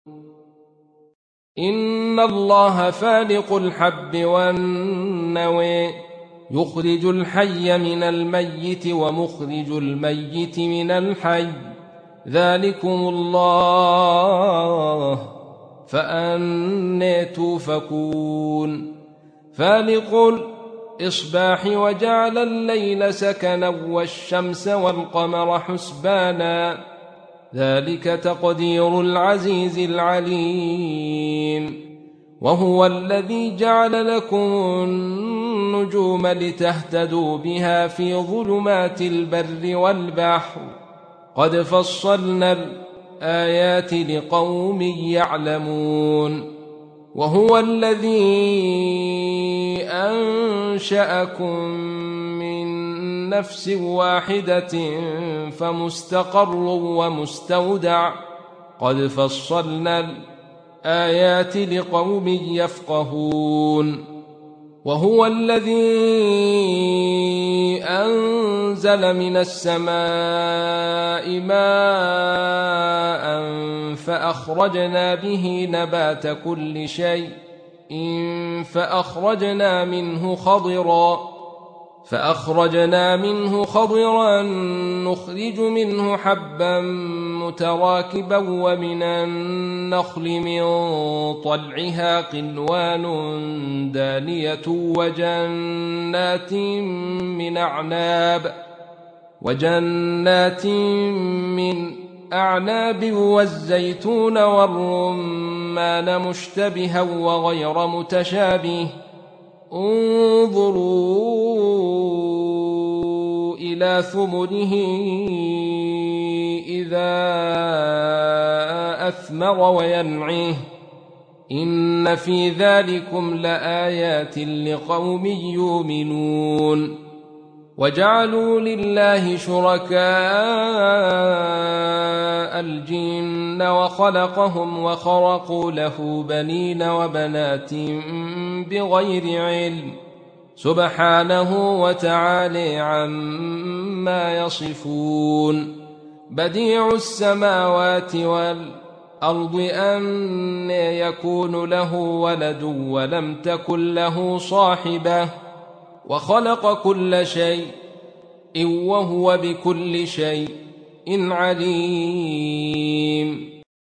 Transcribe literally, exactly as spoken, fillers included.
إن الله فالق الحب والنوى يخرج الحي من الميت ومخرج الميت من الحي ذلكم الله فأنى توفكون فالق الإصباح وجعل الليل سكنا والشمس والقمر حسبانا ذلك تقدير العزيز العليم وهو الذي جعل لكم النجوم لتهتدوا بها في ظلمات البر والبحر قد فصلنا الآيات لقوم يعلمون وهو الذي أنشأكم من نفس واحدة فمستقر ومستودع قد فصلنا الآيات لقوم يفقهون وهو الذي أنزل من السماء ماء فأخرجنا به نبات كل شيء فأخرجنا منه خضرا فأخرجنا منه خضرا نخرج منه حبا متراكبا ومن النخل من طلعها قنوان دانية وجنات من أعناب وجنات من أعناب والزيتون والرمان مشتبها وغير متشابه انظروا إلى ثمره إذا أثمر وينعه إن في ذلكم لآيات لقوم يؤمنون وجعلوا لله شركاء الجن وخلقهم وخرقوا له بنين وبنات بغير علم سبحانه وتعالى عما يصفون بديع السماوات والأرض أن يكون له ولد ولم تكن له صاحبة وخلق كل شيء وهو بكل شيء عليم